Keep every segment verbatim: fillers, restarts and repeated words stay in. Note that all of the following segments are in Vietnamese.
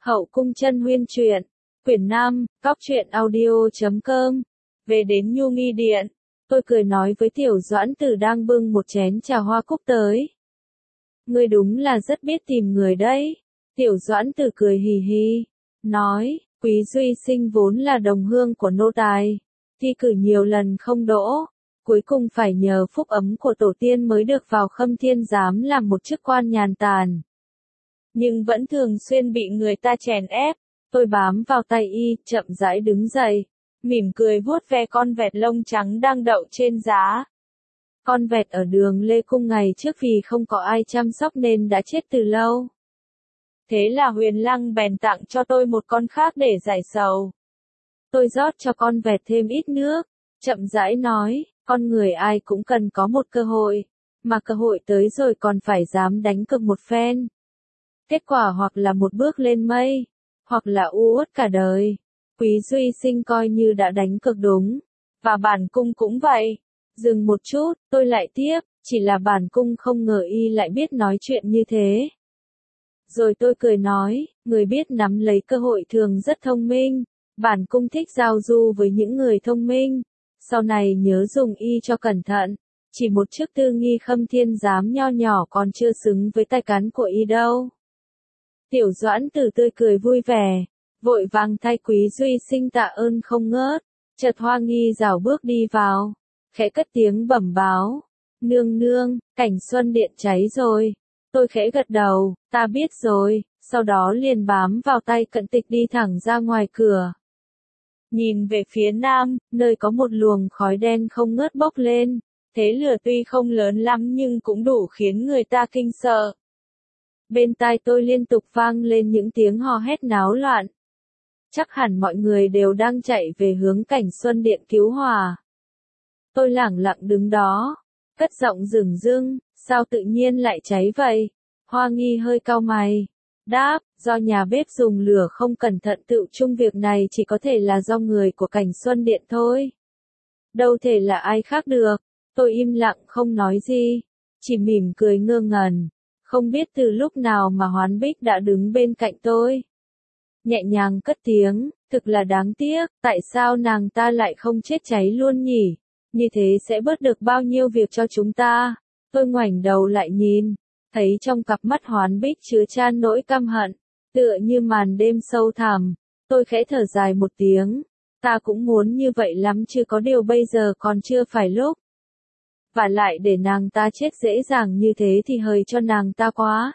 Hậu cung chân huyên truyện, quyển năm, góc truyện audio.com. Về đến Nhu Nghi Điện, tôi cười nói với Tiểu Doãn Tử đang bưng một chén trà hoa cúc tới. Ngươi đúng là rất biết tìm người đấy. Tiểu Doãn Tử cười hì hì, nói, Quý Duy Sinh vốn là đồng hương của nô tài, thi cử nhiều lần không đỗ, cuối cùng phải nhờ phúc ấm của tổ tiên mới được vào Khâm Thiên Giám làm một chức quan nhàn tản. Nhưng vẫn thường xuyên bị người ta chèn ép, tôi bám vào tay y, chậm rãi đứng dậy, mỉm cười vuốt ve con vẹt lông trắng đang đậu trên giá. Con vẹt ở đường Lê Cung ngày trước vì không có ai chăm sóc nên đã chết từ lâu. Thế là Huyền Lăng bèn tặng cho tôi một con khác để giải sầu. Tôi rót cho con vẹt thêm ít nước, chậm rãi nói, con người ai cũng cần có một cơ hội, mà cơ hội tới rồi còn phải dám đánh cược một phen. Kết quả hoặc là một bước lên mây, hoặc là u uất cả đời. Quý Duy Sinh coi như đã đánh cược đúng, và bản cung cũng vậy. Dừng một chút, tôi lại tiếp, chỉ là bản cung không ngờ y lại biết nói chuyện như thế. Rồi tôi cười nói, người biết nắm lấy cơ hội thường rất thông minh, bản cung thích giao du với những người thông minh, sau này nhớ dùng y cho cẩn thận, chỉ một chức tư nghi Khâm Thiên Giám nho nhỏ còn chưa xứng với tài cán của y đâu. Tiểu Doãn Tử tươi cười vui vẻ, vội vàng thay Quý Duy Sinh tạ ơn không ngớt, chợt Hoa Nghi rảo bước đi vào, khẽ cất tiếng bẩm báo, nương nương, cảnh Xuân Điện cháy rồi. Tôi khẽ gật đầu, ta biết rồi, sau đó liền bám vào tay Cận Tịch đi thẳng ra ngoài cửa. Nhìn về phía nam, nơi có một luồng khói đen không ngớt bốc lên, thế lửa tuy không lớn lắm nhưng cũng đủ khiến người ta kinh sợ. Bên tai tôi liên tục vang lên những tiếng hò hét náo loạn. Chắc hẳn mọi người đều đang chạy về hướng cảnh Xuân Điện cứu hỏa. Tôi lẳng lặng đứng đó, cất giọng dửng dưng, sao tự nhiên lại cháy vậy? Hoa Nghi hơi cau mày, đáp, do nhà bếp dùng lửa không cẩn thận tự chung việc này chỉ có thể là do người của cảnh Xuân Điện thôi. Đâu thể là ai khác được. Tôi im lặng không nói gì, chỉ mỉm cười ngơ ngẩn. Không biết từ lúc nào mà Hoán Bích đã đứng bên cạnh tôi. Nhẹ nhàng cất tiếng, thực là đáng tiếc, tại sao nàng ta lại không chết cháy luôn nhỉ? Như thế sẽ bớt được bao nhiêu việc cho chúng ta. Tôi ngoảnh đầu lại nhìn, thấy trong cặp mắt Hoán Bích chứa chan nỗi căm hận, tựa như màn đêm sâu thẳm. Tôi khẽ thở dài một tiếng, ta cũng muốn như vậy lắm chứ có điều bây giờ còn chưa phải lúc. Và lại để nàng ta chết dễ dàng như thế thì hời cho nàng ta quá.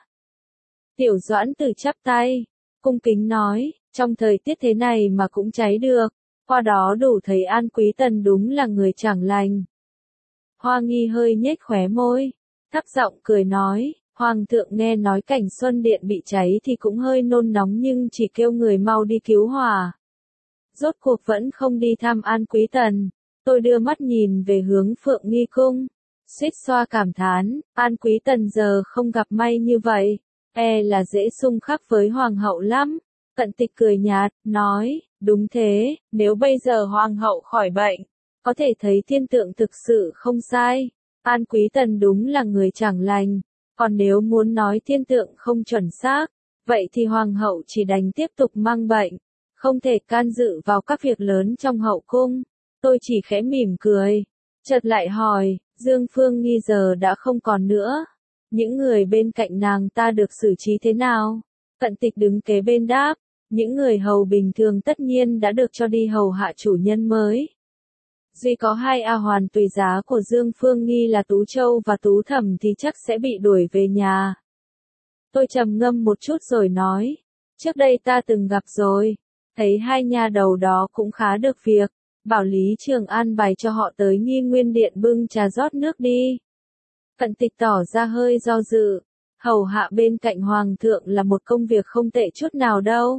Tiểu Doãn Tử chắp tay, cung kính nói, trong thời tiết thế này mà cũng cháy được, qua đó đủ thấy An Quý Tần đúng là người chẳng lành. Hoa Nghi hơi nhếch khóe môi, thấp giọng cười nói, Hoàng thượng nghe nói cảnh Xuân Điện bị cháy thì cũng hơi nôn nóng nhưng chỉ kêu người mau đi cứu hỏa. Rốt cuộc vẫn không đi thăm An Quý Tần. Tôi đưa mắt nhìn về hướng Phượng Nghi Cung, suýt xoa cảm thán, An Quý Tần giờ không gặp may như vậy, e là dễ xung khắc với Hoàng hậu lắm. Cận Tịch cười nhạt, nói, đúng thế, nếu bây giờ Hoàng hậu khỏi bệnh, có thể thấy thiên tượng thực sự không sai, An Quý Tần đúng là người chẳng lành, còn nếu muốn nói thiên tượng không chuẩn xác, vậy thì Hoàng hậu chỉ đành tiếp tục mang bệnh, không thể can dự vào các việc lớn trong hậu cung. Tôi chỉ khẽ mỉm cười, chợt lại hỏi, Dương Phương Nghi giờ đã không còn nữa, những người bên cạnh nàng ta được xử trí thế nào? Cận Tịch đứng kế bên đáp, những người hầu bình thường tất nhiên đã được cho đi hầu hạ chủ nhân mới. Duy có hai A hoàn tùy giá của Dương Phương Nghi là Tú Châu và Tú Thẩm thì chắc sẽ bị đuổi về nhà. Tôi trầm ngâm một chút rồi nói, trước đây ta từng gặp rồi, thấy hai nha đầu đó cũng khá được việc. Bảo Lý Trường an bài cho họ tới Nghi Nguyên Điện bưng trà rót nước đi. Cận Tịch tỏ ra hơi do dự, hầu hạ bên cạnh Hoàng thượng là một công việc không tệ chút nào đâu.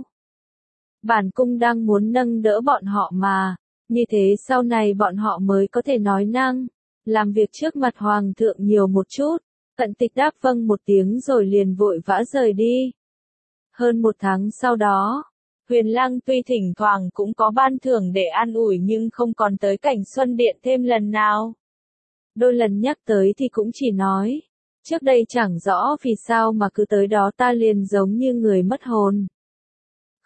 Bản cung đang muốn nâng đỡ bọn họ mà, như thế sau này bọn họ mới có thể nói năng, làm việc trước mặt Hoàng thượng nhiều một chút. Cận Tịch đáp vâng một tiếng rồi liền vội vã rời đi. Hơn một tháng sau đó, Huyền Lăng tuy thỉnh thoảng cũng có ban thưởng để an ủi nhưng không còn tới cảnh Xuân Điện thêm lần nào. Đôi lần nhắc tới thì cũng chỉ nói, trước đây chẳng rõ vì sao mà cứ tới đó ta liền giống như người mất hồn.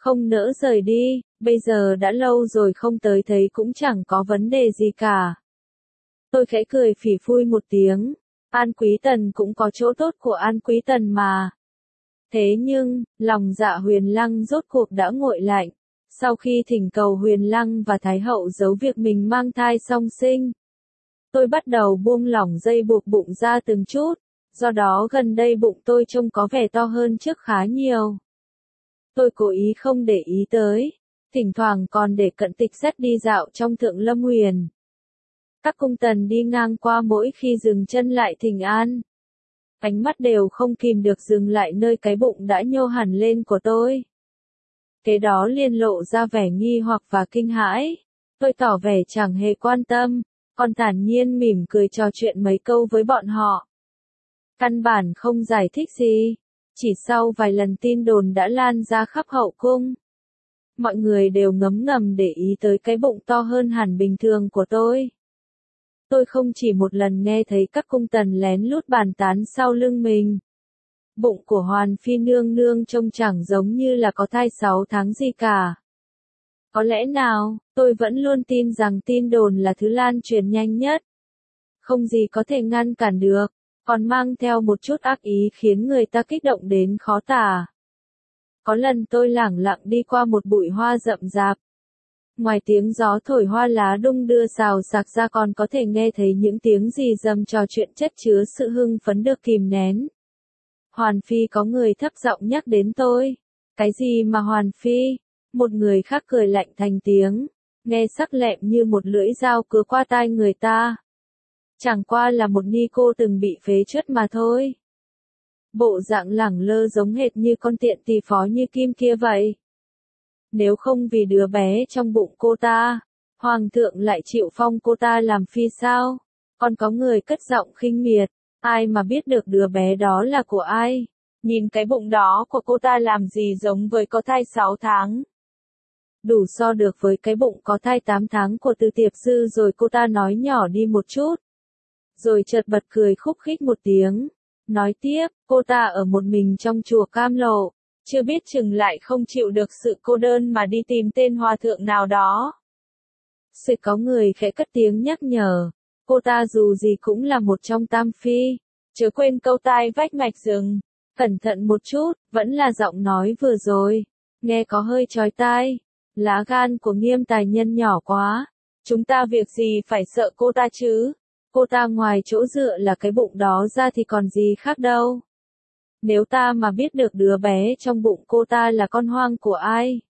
không nỡ rời đi, bây giờ đã lâu rồi không tới thấy cũng chẳng có vấn đề gì cả. Tôi khẽ cười phỉ phui một tiếng, An Quý Tần cũng có chỗ tốt của An Quý Tần mà. Thế nhưng, lòng dạ Huyền Lăng rốt cuộc đã nguội lạnh, sau khi thỉnh cầu Huyền Lăng và Thái Hậu giấu việc mình mang thai song sinh. Tôi bắt đầu buông lỏng dây buộc bụng ra từng chút, do đó gần đây bụng tôi trông có vẻ to hơn trước khá nhiều. Tôi cố ý không để ý tới, thỉnh thoảng còn để Cận Tịch dắt đi dạo trong Thượng Lâm Huyền. Các cung tần đi ngang qua mỗi khi dừng chân lại thỉnh an. Ánh mắt đều không kìm được dừng lại nơi cái bụng đã nhô hẳn lên của tôi. Kế đó liền lộ ra vẻ nghi hoặc và kinh hãi. Tôi tỏ vẻ chẳng hề quan tâm, còn thản nhiên mỉm cười trò chuyện mấy câu với bọn họ. Căn bản không giải thích gì. Chỉ sau vài lần tin đồn đã lan ra khắp hậu cung. Mọi người đều ngấm ngầm để ý tới cái bụng to hơn hẳn bình thường của tôi. Tôi không chỉ một lần nghe thấy các cung tần lén lút bàn tán sau lưng mình. Bụng của Hoàn Phi nương nương trông chẳng giống như là có thai sáu tháng gì cả. Có lẽ nào, tôi vẫn luôn tin rằng tin đồn là thứ lan truyền nhanh nhất. Không gì có thể ngăn cản được, còn mang theo một chút ác ý khiến người ta kích động đến khó tả. Có lần tôi lẳng lặng đi qua một bụi hoa rậm rạp. Ngoài tiếng gió thổi hoa lá đung đưa xào xạc ra còn có thể nghe thấy những tiếng rì rầm trò chuyện chất chứa sự hưng phấn được kìm nén. Hoàn Phi, có người thấp giọng nhắc đến tôi. Cái gì mà Hoàn Phi? Một người khác cười lạnh thành tiếng, nghe sắc lẹm như một lưỡi dao cứa qua tai người ta. Chẳng qua là một ni cô từng bị phế truất mà thôi. Bộ dạng lẳng lơ giống hệt như con tiện tỳ phó như Kim kia vậy. Nếu không vì đứa bé trong bụng cô ta, Hoàng thượng lại chịu phong cô ta làm phi sao? Còn có người cất giọng khinh miệt, ai mà biết được đứa bé đó là của ai? Nhìn cái bụng đó của cô ta làm gì giống với có thai sáu tháng. Đủ so được với cái bụng có thai tám tháng của Từ Tiệp Sư rồi. Cô ta nói nhỏ đi một chút. Rồi chợt bật cười khúc khích một tiếng. Nói tiếp, cô ta ở một mình trong chùa Cam Lộ, chưa biết chừng lại không chịu được sự cô đơn mà đi tìm tên hòa thượng nào đó. Sẽ có người khẽ cất tiếng nhắc nhở, cô ta dù gì cũng là một trong tam phi, chớ quên câu tai vách mạch rừng, cẩn thận một chút, vẫn là giọng nói vừa rồi, nghe có hơi chói tai, lá gan của Nghiêm tài nhân nhỏ quá, chúng ta việc gì phải sợ cô ta chứ? Cô ta ngoài chỗ dựa là cái bụng đó ra thì còn gì khác đâu. Nếu ta mà biết được đứa bé trong bụng cô ta là con hoang của ai,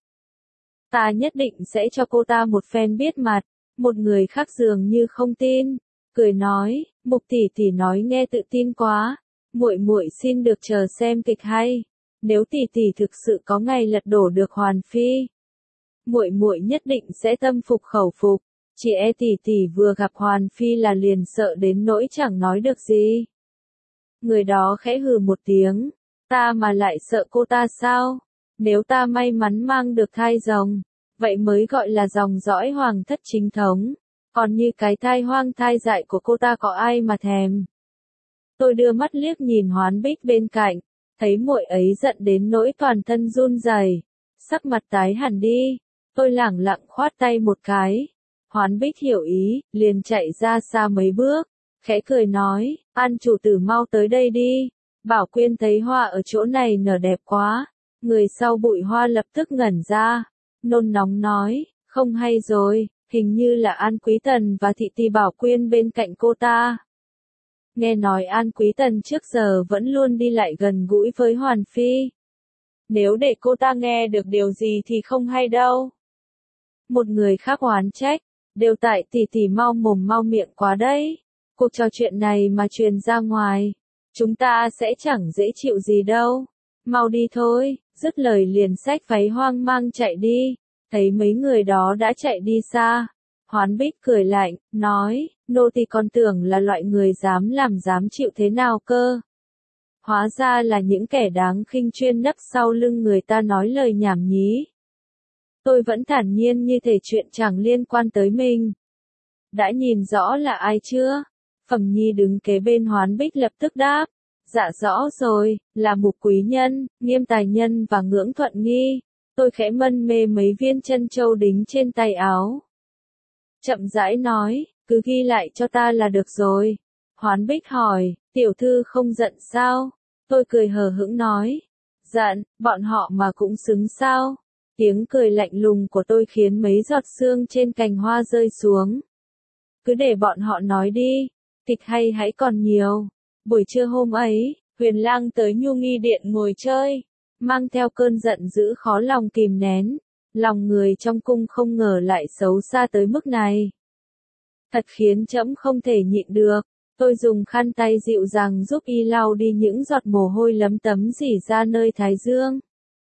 ta nhất định sẽ cho cô ta một phen biết mặt. Một người khác dường như không tin, cười nói, Mục tỷ tỷ nói nghe tự tin quá, muội muội xin được chờ xem kịch hay. Nếu tỷ tỷ thực sự có ngày lật đổ được Hoàn Phi, muội muội nhất định sẽ tâm phục khẩu phục. Chị e tỷ tỷ vừa gặp Hoàn Phi là liền sợ đến nỗi chẳng nói được gì. Người đó khẽ hừ một tiếng, ta mà lại sợ cô ta sao? Nếu ta may mắn mang được thai rồng, vậy mới gọi là dòng dõi hoàng thất chính thống. Còn như cái thai hoang thai dại của cô ta có ai mà thèm. Tôi đưa mắt liếc nhìn Hoán Bích bên cạnh, thấy muội ấy giận đến nỗi toàn thân run rẩy, sắc mặt tái hẳn đi. Tôi lẳng lặng khoát tay một cái. Hoán Bích hiểu ý, liền chạy ra xa mấy bước, khẽ cười nói, An chủ tử mau tới đây đi. Bảo Quyên thấy hoa ở chỗ này nở đẹp quá. Người sau bụi hoa lập tức ngẩn ra, nôn nóng nói, không hay rồi, hình như là An Quý Tần và thị tỳ Bảo Quyên bên cạnh cô ta. Nghe nói An Quý Tần trước giờ vẫn luôn đi lại gần gũi với Hoàn Phi. Nếu để cô ta nghe được điều gì thì không hay đâu. Một người khác oán trách, đều tại tỷ tỷ mau mồm mau miệng quá đấy. Cuộc trò chuyện này mà truyền ra ngoài, chúng ta sẽ chẳng dễ chịu gì đâu. Mau đi thôi, dứt lời liền xách váy hoang mang chạy đi. Thấy mấy người đó đã chạy đi xa, Hoán Bích cười lạnh, nói, nô tỳ còn tưởng là loại người dám làm dám chịu thế nào cơ. Hóa ra là những kẻ đáng khinh chuyên nấp sau lưng người ta nói lời nhảm nhí. Tôi vẫn thản nhiên như thể chuyện chẳng liên quan tới mình. Đã nhìn rõ là ai chưa? Phẩm Nhi đứng kế bên Hoán Bích lập tức đáp. Dạ rõ rồi, là Mục quý nhân, Nghiêm tài nhân và Ngưỡng Thuận Nghi. Tôi khẽ mân mê mấy viên chân châu đính trên tay áo. Chậm rãi nói, cứ ghi lại cho ta là được rồi. Hoán Bích hỏi, tiểu thư không giận sao? Tôi cười hờ hững nói, giận, bọn họ mà cũng xứng sao? Tiếng cười lạnh lùng của tôi khiến mấy giọt sương trên cành hoa rơi xuống. Cứ để bọn họ nói đi, kịch hay hãy còn nhiều. Buổi trưa hôm ấy, Huyền Lang tới Nhu Nghi Điện ngồi chơi, mang theo cơn giận dữ khó lòng kìm nén. Lòng người trong cung không ngờ lại xấu xa tới mức này. Thật khiến trẫm không thể nhịn được. Tôi dùng khăn tay dịu dàng giúp y lau đi những giọt mồ hôi lấm tấm rỉ ra nơi thái dương.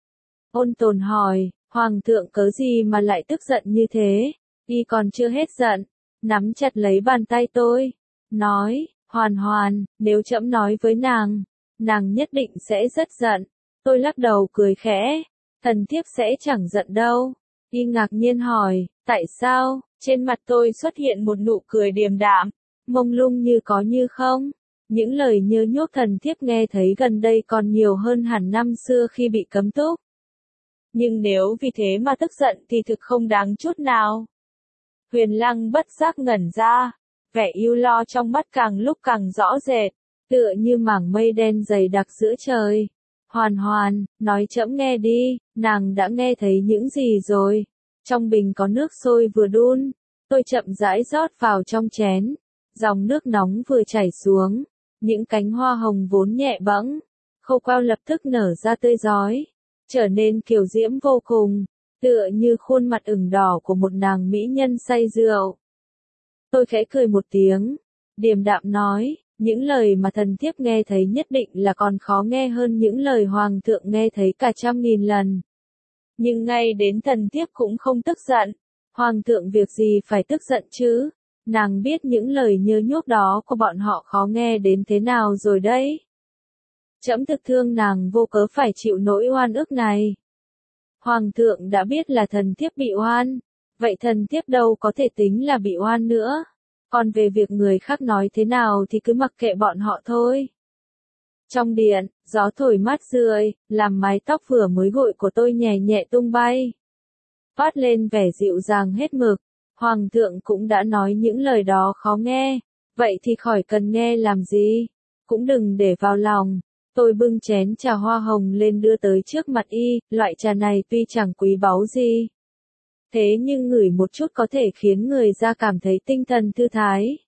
Ôn Tồn hỏi, Hoàng thượng cớ gì mà lại tức giận như thế? Y còn chưa hết giận, nắm chặt lấy bàn tay tôi, nói, Hoàn Hoàn, nếu trẫm nói với nàng, nàng nhất định sẽ rất giận. Tôi lắc đầu cười khẽ, thần thiếp sẽ chẳng giận đâu. Y ngạc nhiên hỏi, tại sao? Trên mặt tôi xuất hiện một nụ cười điềm đạm, mông lung như có như không. Những lời nhơ nhuốc thần thiếp nghe thấy gần đây còn nhiều hơn hẳn năm xưa khi bị cấm túc. Nhưng nếu vì thế mà tức giận thì thực không đáng chút nào. Huyền Lăng bất giác ngẩn ra, vẻ ưu lo trong mắt càng lúc càng rõ rệt, tựa như mảng mây đen dày đặc giữa trời. Hoàn Hoàn, nói trẫm nghe đi, nàng đã nghe thấy những gì rồi? Trong bình có nước sôi vừa đun, tôi chậm rãi rót vào trong chén, dòng nước nóng vừa chảy xuống, những cánh hoa hồng vốn nhẹ bẫng, khô queo lập tức nở ra tươi rói, trở nên kiều diễm vô cùng, tựa như khuôn mặt ửng đỏ của một nàng mỹ nhân say rượu. Tôi khẽ cười một tiếng, điềm đạm nói, những lời mà thần thiếp nghe thấy nhất định là còn khó nghe hơn những lời hoàng thượng nghe thấy cả trăm nghìn lần. Nhưng ngay đến thần thiếp cũng không tức giận, hoàng thượng việc gì phải tức giận chứ, nàng biết những lời nhơ nhuốc đó của bọn họ khó nghe đến thế nào rồi đấy. Trẫm thực thương nàng vô cớ phải chịu nỗi oan ức này. Hoàng thượng đã biết là thần thiếp bị oan, vậy thần thiếp đâu có thể tính là bị oan nữa. Còn về việc người khác nói thế nào thì cứ mặc kệ bọn họ thôi. Trong điện, gió thổi mát rượi, làm mái tóc vừa mới gội của tôi nhẹ nhẹ tung bay. Toát lên vẻ dịu dàng hết mực. Hoàng thượng cũng đã nói những lời đó khó nghe, vậy thì khỏi cần nghe làm gì, cũng đừng để vào lòng. Tôi bưng chén trà hoa hồng lên đưa tới trước mặt y, loại trà này tuy chẳng quý báu gì, thế nhưng ngửi một chút có thể khiến người ra cảm thấy tinh thần thư thái.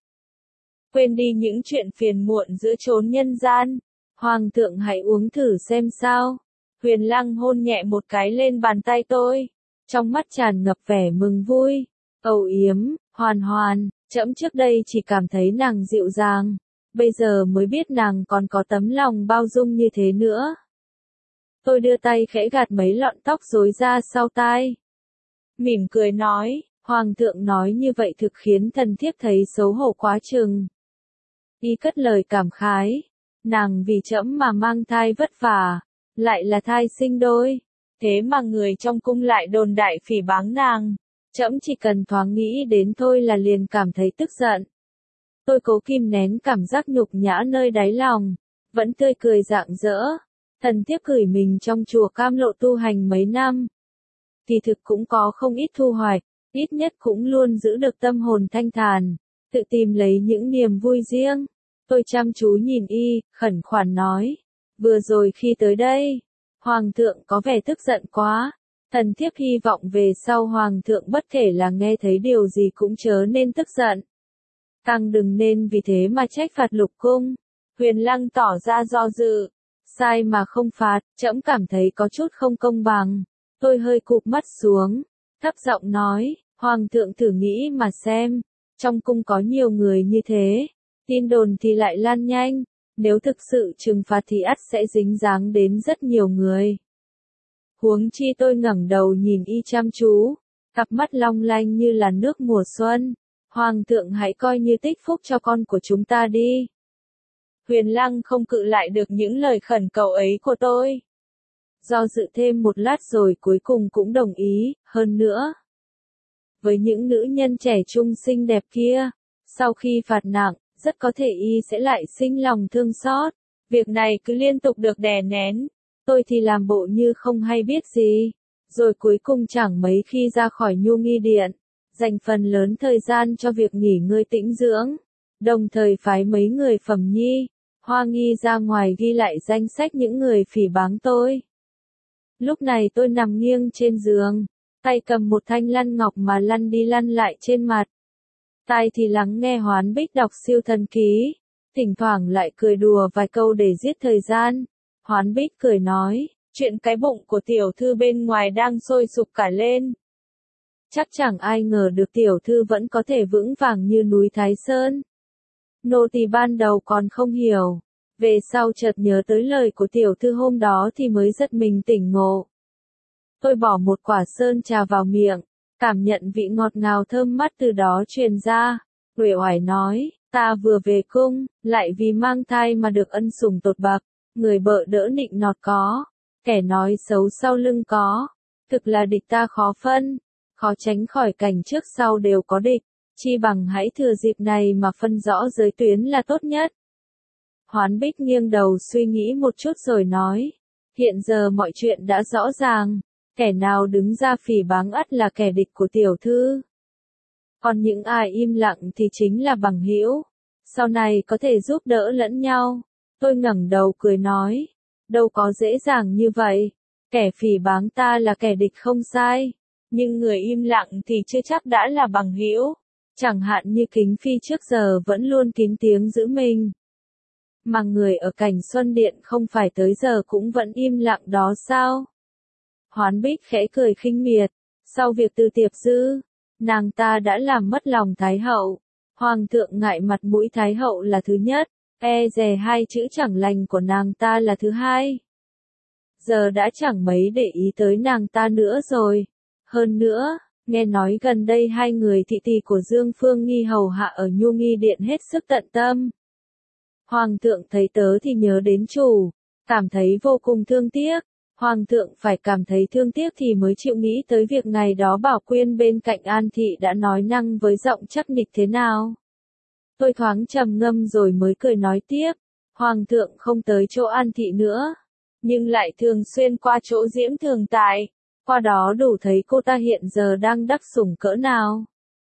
Quên đi những chuyện phiền muộn giữa chốn nhân gian, Hoàng thượng hãy uống thử xem sao. Huyền Lăng hôn nhẹ một cái lên bàn tay tôi, trong mắt tràn ngập vẻ mừng vui, âu yếm, Hoàn Hoàn, trẫm trước đây chỉ cảm thấy nàng dịu dàng, bây giờ mới biết nàng còn có tấm lòng bao dung như thế nữa. Tôi đưa tay khẽ gạt mấy lọn tóc rối ra sau tai, mỉm cười nói, Hoàng thượng nói như vậy thực khiến thần thiếp thấy xấu hổ quá chừng. Y cất lời cảm khái, nàng vì trẫm mà mang thai vất vả, lại là thai sinh đôi, thế mà người trong cung lại đồn đại phỉ báng nàng, trẫm chỉ cần thoáng nghĩ đến thôi là liền cảm thấy tức giận. Tôi cố kìm nén cảm giác nhục nhã nơi đáy lòng, vẫn tươi cười rạng rỡ. Thần thiếp gửi mình trong chùa Cam Lộ tu hành mấy năm, thì thực cũng có không ít thu hoạch, ít nhất cũng luôn giữ được tâm hồn thanh thản, tự tìm lấy những niềm vui riêng. Tôi chăm chú nhìn y, khẩn khoản nói, vừa rồi khi tới đây, Hoàng thượng có vẻ tức giận quá, thần thiếp hy vọng về sau Hoàng thượng bất kể là nghe thấy điều gì cũng chớ nên tức giận. Càng đừng nên vì thế mà trách phạt lục cung. Huyền Lăng tỏ ra do dự, sai mà không phạt, trẫm cảm thấy có chút không công bằng. Tôi hơi cụp mắt xuống, thấp giọng nói, Hoàng thượng thử nghĩ mà xem, trong cung có nhiều người như thế, tin đồn thì lại lan nhanh, nếu thực sự trừng phạt thì ắt sẽ dính dáng đến rất nhiều người. Huống chi tôi ngẩng đầu nhìn y chăm chú, cặp mắt long lanh như là nước mùa xuân. Hoàng thượng hãy coi như tích phúc cho con của chúng ta đi. Huyền Lăng không cự lại được những lời khẩn cầu ấy của tôi. Do dự thêm một lát rồi cuối cùng cũng đồng ý, hơn nữa. Với những nữ nhân trẻ trung xinh đẹp kia, sau khi phạt nặng, rất có thể y sẽ lại sinh lòng thương xót. Việc này cứ liên tục được đè nén, tôi thì làm bộ như không hay biết gì. rồi cuối cùng chẳng mấy khi ra khỏi Nhu Nghi Điện, dành phần lớn thời gian cho việc nghỉ ngơi tĩnh dưỡng, đồng thời phái mấy người Phẩm Nhi, Hoa Nghi ra ngoài ghi lại danh sách những người phỉ báng tôi. Lúc này tôi nằm nghiêng trên giường, tay cầm một thanh lăn ngọc mà lăn đi lăn lại trên mặt. Tai thì lắng nghe Hoán Bích đọc siêu thần ký, thỉnh thoảng lại cười đùa vài câu để giết thời gian. Hoán Bích cười nói, chuyện cái bụng của tiểu thư bên ngoài đang sôi sục cả lên. Chắc chẳng ai ngờ được tiểu thư vẫn có thể vững vàng như núi Thái Sơn. Nô tỳ ban đầu còn không hiểu, về sau chợt nhớ tới lời của tiểu thư hôm đó thì mới giật mình tỉnh ngộ. Tôi bỏ một quả sơn trà vào miệng, cảm nhận vị ngọt ngào thơm mát từ đó truyền ra. Uể oải nói, ta vừa về cung, lại vì mang thai mà được ân sủng tột bậc, người bợ đỡ nịnh nọt có, kẻ nói xấu sau lưng có, thực là địch ta khó phân, khó tránh khỏi cảnh trước sau đều có địch, chi bằng hãy thừa dịp này mà phân rõ giới tuyến là tốt nhất. Hoán Bích nghiêng đầu suy nghĩ một chút rồi nói, hiện giờ mọi chuyện đã rõ ràng, kẻ nào đứng ra phỉ báng ắt là kẻ địch của tiểu thư. Còn những ai im lặng thì chính là bằng hữu, sau này có thể giúp đỡ lẫn nhau. Tôi ngẩng đầu cười nói, đâu có dễ dàng như vậy, kẻ phỉ báng ta là kẻ địch không sai, nhưng người im lặng thì chưa chắc đã là bằng hữu, chẳng hạn như Kính Phi trước giờ vẫn luôn kín tiếng giữ mình. Mà người ở Cảnh Xuân Điện không phải tới giờ cũng vẫn im lặng đó sao? Hoán Bích khẽ cười khinh miệt, sau việc từ Tiệp Dư, nàng ta đã làm mất lòng Thái Hậu, Hoàng thượng ngại mặt mũi Thái Hậu là thứ nhất, e dè hai chữ chẳng lành của nàng ta là thứ hai. Giờ đã chẳng mấy để ý tới nàng ta nữa rồi. Hơn nữa, nghe nói gần đây hai người thị tỳ của Dương Phương Nghi hầu hạ ở Nhu Nghi Điện hết sức tận tâm. Hoàng thượng thấy tớ thì nhớ đến chủ, cảm thấy vô cùng thương tiếc. Hoàng thượng phải cảm thấy thương tiếc thì mới chịu nghĩ tới việc ngày đó Bảo Quyên bên cạnh An Thị đã nói năng với giọng chắc nịch thế nào. Tôi thoáng trầm ngâm rồi mới cười nói tiếp, Hoàng thượng không tới chỗ An Thị nữa, nhưng lại thường xuyên qua chỗ Diễm Thường Tại, qua đó đủ thấy cô ta hiện giờ đang đắc sủng cỡ nào.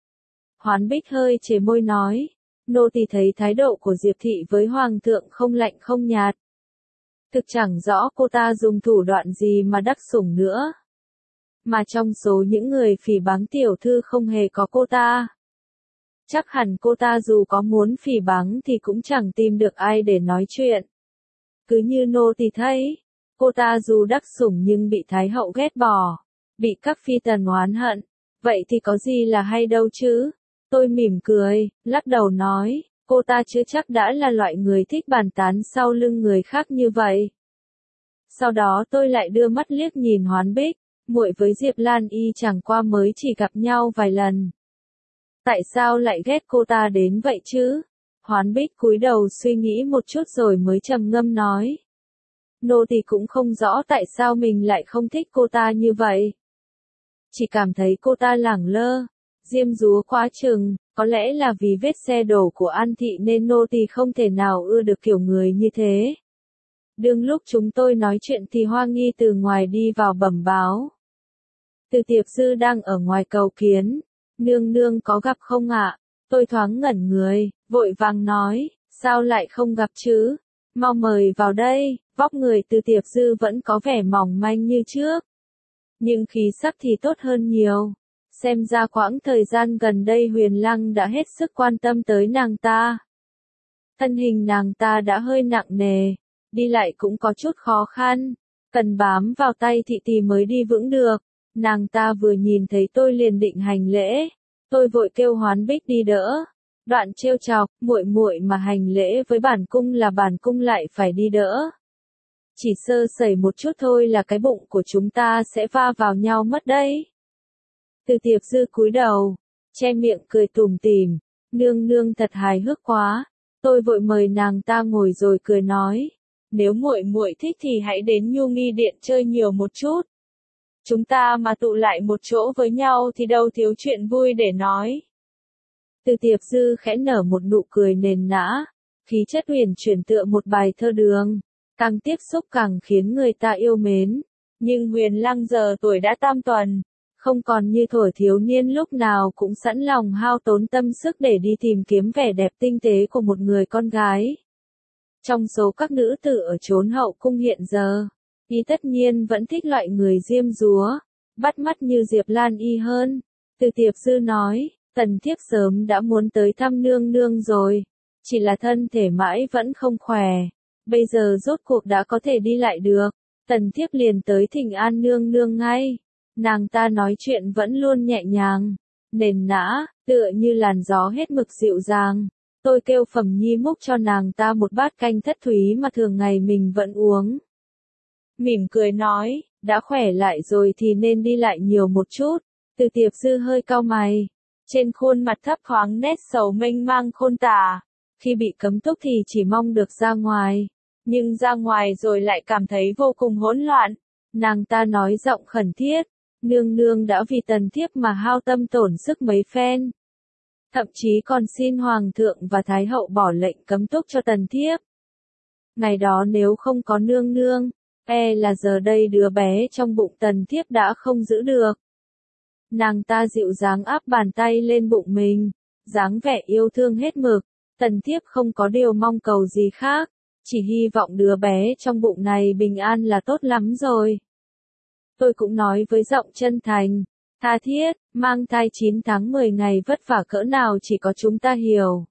Hoán Bích hơi chề môi nói, nô tỳ thấy thái độ của Diệp Thị với Hoàng thượng không lạnh không nhạt. Thực chẳng rõ cô ta dùng thủ đoạn gì mà đắc sủng nữa. Mà trong số những người phỉ báng tiểu thư không hề có cô ta. Chắc hẳn cô ta dù có muốn phỉ báng thì cũng chẳng tìm được ai để nói chuyện. Cứ như nô tỳ thấy, cô ta dù đắc sủng nhưng bị Thái Hậu ghét bỏ, bị các phi tần oán hận, vậy thì có gì là hay đâu chứ? Tôi mỉm cười, lắc đầu nói, cô ta chưa chắc đã là loại người thích bàn tán sau lưng người khác như vậy. Sau đó tôi lại đưa mắt liếc nhìn Hoán Bích, muội với Diệp Lan Y chẳng qua mới chỉ gặp nhau vài lần. Tại sao lại ghét cô ta đến vậy chứ? Hoán Bích cúi đầu suy nghĩ một chút rồi mới trầm ngâm nói. Nô tỳ cũng không rõ tại sao mình lại không thích cô ta như vậy. Chỉ cảm thấy cô ta lẳng lơ, diêm dúa quá chừng, có lẽ là vì vết xe đổ của An Thị nên nô tỳ không thể nào ưa được kiểu người như thế. Đương lúc chúng tôi nói chuyện thì Hoa Nghi từ ngoài đi vào bẩm báo. Từ Tiệp Dư đang ở ngoài cầu kiến, nương nương có gặp không ạ? Tôi thoáng ngẩn người, vội vàng nói, sao lại không gặp chứ? Mau mời vào đây, vóc người Từ Tiệp Dư vẫn có vẻ mỏng manh như trước. Nhưng khí sắc thì tốt hơn nhiều. Xem ra quãng thời gian gần đây Huyền Lăng đã hết sức quan tâm tới nàng ta. Thân hình nàng ta đã hơi nặng nề, đi lại cũng có chút khó khăn, cần bám vào tay thị tỳ mới đi vững được. Nàng ta vừa nhìn thấy tôi liền định hành lễ, tôi vội kêu Hoán Bích đi đỡ. Đoạn trêu chọc, muội muội mà hành lễ với bản cung là bản cung lại phải đi đỡ. Chỉ sơ sẩy một chút thôi là cái bụng của chúng ta sẽ va vào nhau mất đấy. Từ Tiệp Dư cúi đầu, che miệng cười tủm tỉm, nương nương thật hài hước quá. Tôi vội mời nàng ta ngồi rồi cười nói, nếu muội muội thích thì hãy đến Nhu Nghi Điện chơi nhiều một chút. Chúng ta mà tụ lại một chỗ với nhau thì đâu thiếu chuyện vui để nói. Từ Tiệp Dư khẽ nở một nụ cười nền nã, khí chất huyền chuyển tựa một bài thơ đường, càng tiếp xúc càng khiến người ta yêu mến. Nhưng Huyền Lăng giờ tuổi đã tam tuần, không còn như thuở thiếu niên lúc nào cũng sẵn lòng hao tốn tâm sức để đi tìm kiếm vẻ đẹp tinh tế của một người con gái. Trong số các nữ tử ở chốn hậu cung hiện giờ, y tất nhiên vẫn thích loại người diêm dúa, bắt mắt như Diệp Lan y hơn. Từ Tiệp Dư nói, tần thiếp sớm đã muốn tới thăm nương nương rồi, chỉ là thân thể mãi vẫn không khỏe, bây giờ rốt cuộc đã có thể đi lại được, tần thiếp liền tới thỉnh an nương nương ngay. Nàng ta nói chuyện vẫn luôn nhẹ nhàng, nền nã, tựa như làn gió hết mực dịu dàng. Tôi kêu Phẩm Nhi múc cho nàng ta một bát canh thất thúy mà thường ngày mình vẫn uống. Mỉm cười nói, đã khỏe lại rồi thì nên đi lại nhiều một chút. Từ Tiệp Dư hơi cau mày, trên khuôn mặt thấp thoáng nét sầu mênh mang khôn tả. Khi bị cấm túc thì chỉ mong được ra ngoài, nhưng ra ngoài rồi lại cảm thấy vô cùng hỗn loạn. Nàng ta nói giọng khẩn thiết, nương nương đã vì tần thiếp mà hao tâm tổn sức mấy phen. Thậm chí còn xin Hoàng thượng và Thái hậu bỏ lệnh cấm túc cho tần thiếp. Ngày đó nếu không có nương nương, e là giờ đây đứa bé trong bụng tần thiếp đã không giữ được. Nàng ta dịu dàng áp bàn tay lên bụng mình, dáng vẻ yêu thương hết mực. Tần thiếp không có điều mong cầu gì khác, chỉ hy vọng đứa bé trong bụng này bình an là tốt lắm rồi. Tôi cũng nói với giọng chân thành, tha thiết, mang thai chín tháng mười ngày vất vả cỡ nào chỉ có chúng ta hiểu.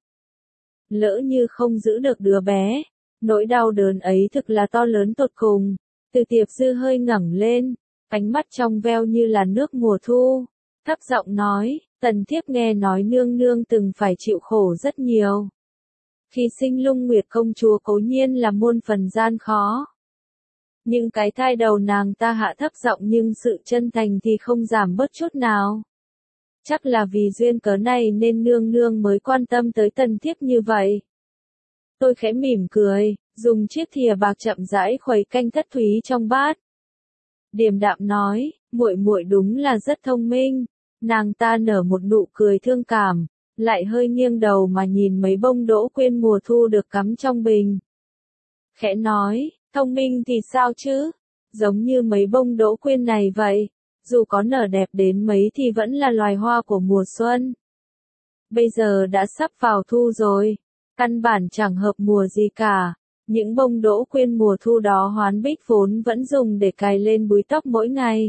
Lỡ như không giữ được đứa bé, nỗi đau đớn ấy thực là to lớn tột cùng. Từ Tiệp Dư hơi ngẩng lên, ánh mắt trong veo như là nước mùa thu, thấp giọng nói, tần thiếp nghe nói nương nương từng phải chịu khổ rất nhiều. Khi sinh Lung Nguyệt công chúa cố nhiên là muôn phần gian khó. Nhưng cái thai đầu nàng ta hạ thấp giọng nhưng sự chân thành thì không giảm bớt chút nào. Chắc là vì duyên cớ này nên nương nương mới quan tâm tới tần thiếp như vậy. Tôi khẽ mỉm cười, dùng chiếc thìa bạc chậm rãi khuấy canh thất thúy trong bát. Điềm đạm nói, muội muội đúng là rất thông minh. Nàng ta nở một nụ cười thương cảm, lại hơi nghiêng đầu mà nhìn mấy bông đỗ quyên mùa thu được cắm trong bình. Khẽ nói, thông minh thì sao chứ? Giống như mấy bông đỗ quyên này vậy, dù có nở đẹp đến mấy thì vẫn là loài hoa của mùa xuân. Bây giờ đã sắp vào thu rồi, căn bản chẳng hợp mùa gì cả. Những bông đỗ quyên mùa thu đó Hoán Bích vốn vẫn dùng để cài lên búi tóc mỗi ngày.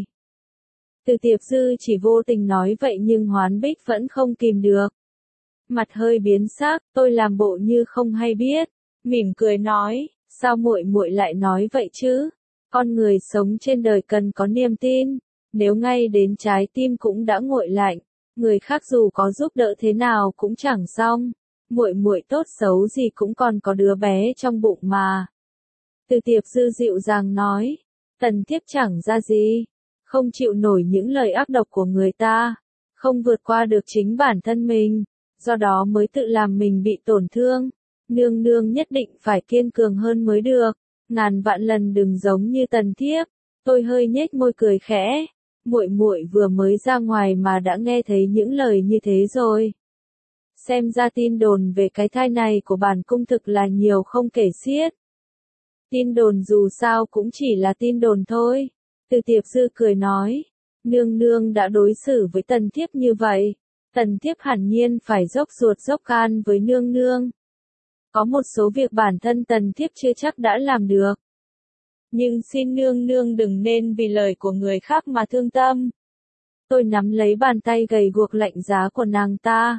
Từ Tiệp Dư chỉ vô tình nói vậy nhưng Hoán Bích vẫn không kìm được. Mặt hơi biến sắc, tôi làm bộ như không hay biết, mỉm cười nói, sao muội muội lại nói vậy chứ? Con người sống trên đời cần có niềm tin, nếu ngay đến trái tim cũng đã nguội lạnh, người khác dù có giúp đỡ thế nào cũng chẳng xong. Muội muội tốt xấu gì cũng còn có đứa bé trong bụng mà. Từ Tiệp Dư dịu dàng nói, tần thiếp chẳng ra gì, không chịu nổi những lời ác độc của người ta, không vượt qua được chính bản thân mình, do đó mới tự làm mình bị tổn thương. Nương nương nhất định phải kiên cường hơn mới được, ngàn vạn lần đừng giống như tần thiếp. Tôi hơi nhếch môi cười khẽ, muội muội vừa mới ra ngoài mà đã nghe thấy những lời như thế rồi. Xem ra tin đồn về cái thai này của bản cung thực là nhiều không kể xiết. Tin đồn dù sao cũng chỉ là tin đồn thôi. Từ Tiệp Dư cười nói, nương nương đã đối xử với tần thiếp như vậy, tần thiếp hẳn nhiên phải dốc ruột dốc gan với nương nương. Có một số việc bản thân tần thiếp chưa chắc đã làm được. Nhưng xin nương nương đừng nên vì lời của người khác mà thương tâm. Tôi nắm lấy bàn tay gầy guộc lạnh giá của nàng ta.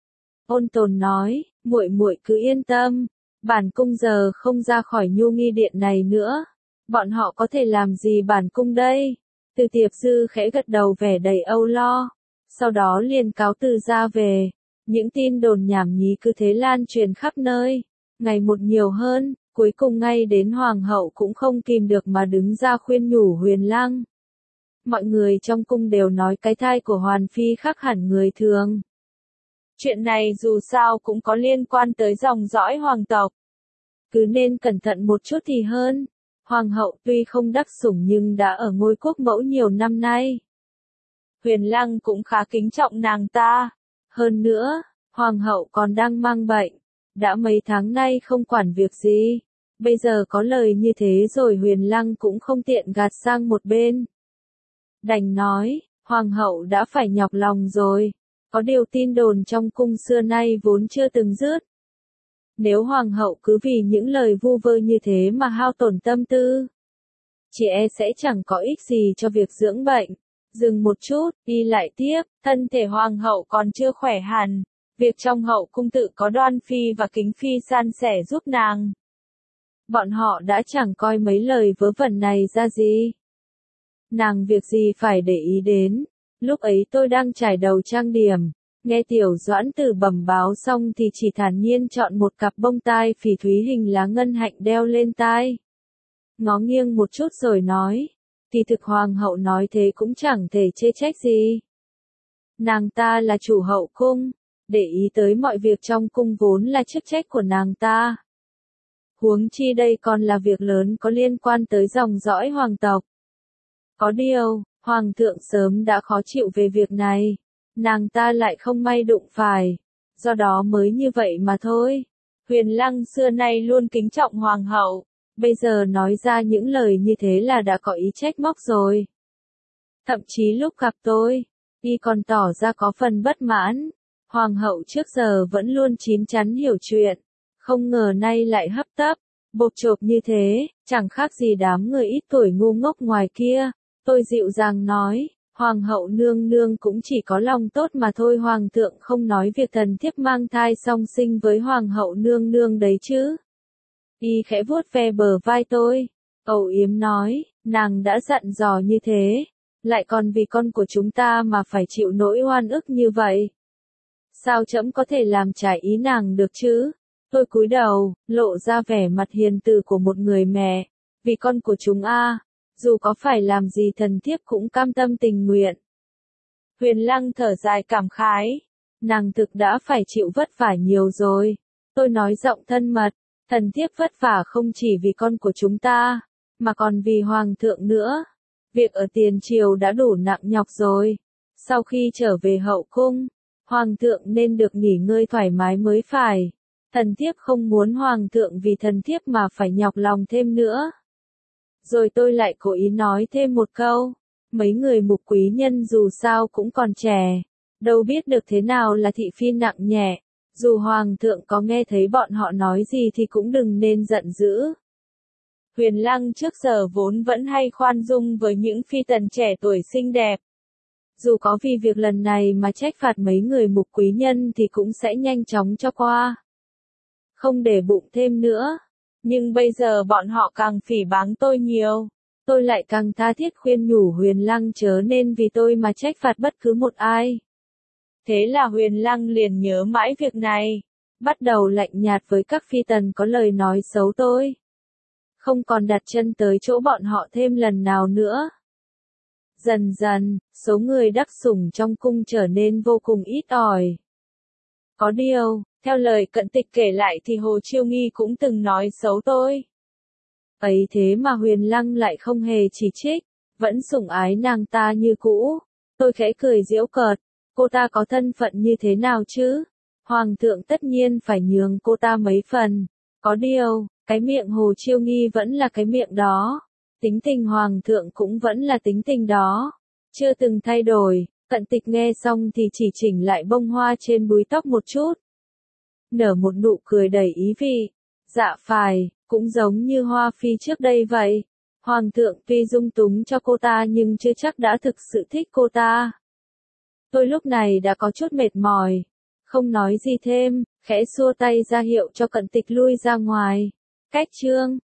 Ôn tồn nói, muội muội cứ yên tâm, bản cung giờ không ra khỏi Nhu Nghi Điện này nữa. Bọn họ có thể làm gì bản cung đây? Từ Tiệp Dư khẽ gật đầu vẻ đầy âu lo, sau đó liền cáo từ ra về. Những tin đồn nhảm nhí cứ thế lan truyền khắp nơi, ngày một nhiều hơn, cuối cùng ngay đến hoàng hậu cũng không kìm được mà đứng ra khuyên nhủ Huyền Lăng. Mọi người trong cung đều nói cái thai của Hoàn Phi khác hẳn người thường. Chuyện này dù sao cũng có liên quan tới dòng dõi hoàng tộc. Cứ nên cẩn thận một chút thì hơn. Hoàng hậu tuy không đắc sủng nhưng đã ở ngôi quốc mẫu nhiều năm nay. Huyền Lăng cũng khá kính trọng nàng ta. Hơn nữa, hoàng hậu còn đang mang bệnh. Đã mấy tháng nay không quản việc gì. Bây giờ có lời như thế rồi Huyền Lăng cũng không tiện gạt sang một bên. Đành nói, hoàng hậu đã phải nhọc lòng rồi. Có điều tin đồn trong cung xưa nay vốn chưa từng dứt. Nếu hoàng hậu cứ vì những lời vu vơ như thế mà hao tổn tâm tư, chị e sẽ chẳng có ích gì cho việc dưỡng bệnh. Dừng một chút, đi lại tiếp, thân thể hoàng hậu còn chưa khỏe hẳn. Việc trong hậu cung tự có Đoan Phi và Kính Phi san sẻ giúp nàng. Bọn họ đã chẳng coi mấy lời vớ vẩn này ra gì. Nàng việc gì phải để ý đến. Lúc ấy tôi đang trải đầu trang điểm. Nghe Tiểu Doãn Tử bẩm báo xong thì chỉ thản nhiên chọn một cặp bông tai phỉ thúy hình lá ngân hạnh đeo lên tai. Ngó nghiêng một chút rồi nói. Kỳ thực hoàng hậu nói thế cũng chẳng thể chê trách gì. Nàng ta là chủ hậu cung. Để ý tới mọi việc trong cung vốn là chức trách của nàng ta. Huống chi đây còn là việc lớn có liên quan tới dòng dõi hoàng tộc. Có điều, hoàng thượng sớm đã khó chịu về việc này. Nàng ta lại không may đụng phải. Do đó mới như vậy mà thôi. Huyền Lăng xưa nay luôn kính trọng hoàng hậu. Bây giờ nói ra những lời như thế là đã có ý trách móc rồi. Thậm chí lúc gặp tôi, y còn tỏ ra có phần bất mãn. Hoàng hậu trước giờ vẫn luôn chín chắn hiểu chuyện. Không ngờ nay lại hấp tấp, bộp chộp như thế, chẳng khác gì đám người ít tuổi ngu ngốc ngoài kia. Tôi dịu dàng nói, hoàng hậu nương nương cũng chỉ có lòng tốt mà thôi, hoàng thượng không nói việc thần thiếp mang thai song sinh với hoàng hậu nương nương đấy chứ. Y khẽ vuốt ve bờ vai tôi, âu yếm nói, nàng đã dặn dò như thế, lại còn vì con của chúng ta mà phải chịu nỗi oan ức như vậy. Sao trẫm có thể làm trái ý nàng được chứ? Tôi cúi đầu, lộ ra vẻ mặt hiền từ của một người mẹ. Vì con của chúng a, dù có phải làm gì thần thiếp cũng cam tâm tình nguyện. Huyền Lăng thở dài cảm khái. Nàng thực đã phải chịu vất vả nhiều rồi. Tôi nói giọng thân mật, thần thiếp vất vả không chỉ vì con của chúng ta, mà còn vì hoàng thượng nữa. Việc ở tiền triều đã đủ nặng nhọc rồi. Sau khi trở về hậu cung, hoàng thượng nên được nghỉ ngơi thoải mái mới phải. Thần thiếp không muốn hoàng thượng vì thần thiếp mà phải nhọc lòng thêm nữa. Rồi tôi lại cố ý nói thêm một câu. Mấy người mục quý nhân dù sao cũng còn trẻ. Đâu biết được thế nào là thị phi nặng nhẹ. Dù hoàng thượng có nghe thấy bọn họ nói gì thì cũng đừng nên giận dữ. Huyền Lăng trước giờ vốn vẫn hay khoan dung với những phi tần trẻ tuổi xinh đẹp. Dù có vì việc lần này mà trách phạt mấy người mục quý nhân thì cũng sẽ nhanh chóng cho qua. Không để bụng thêm nữa. Nhưng bây giờ bọn họ càng phỉ báng tôi nhiều. Tôi lại càng tha thiết khuyên nhủ Huyền Lăng chớ nên vì tôi mà trách phạt bất cứ một ai. Thế là Huyền Lăng liền nhớ mãi việc này. Bắt đầu lạnh nhạt với các phi tần có lời nói xấu tôi. Không còn đặt chân tới chỗ bọn họ thêm lần nào nữa. Dần dần, số người đắc sủng trong cung trở nên vô cùng ít ỏi. Có điều, theo lời Cận Tịch kể lại thì Hồ Chiêu Nghi cũng từng nói xấu tôi. Ấy thế mà Huyền Lăng lại không hề chỉ trích, vẫn sủng ái nàng ta như cũ. Tôi khẽ cười giễu cợt, cô ta có thân phận như thế nào chứ? Hoàng thượng tất nhiên phải nhường cô ta mấy phần. Có điều, cái miệng Hồ Chiêu Nghi vẫn là cái miệng đó. Tính tình hoàng thượng cũng vẫn là tính tình đó. Chưa từng thay đổi. Cận Tịch nghe xong thì chỉ chỉnh lại bông hoa trên búi tóc một chút. Nở một nụ cười đầy ý vị. Dạ phải, cũng giống như Hoa Phi trước đây vậy. Hoàng thượng tuy dung túng cho cô ta nhưng chưa chắc đã thực sự thích cô ta. Tôi lúc này đã có chút mệt mỏi. Không nói gì thêm, khẽ xua tay ra hiệu cho Cận Tịch lui ra ngoài. Cách chương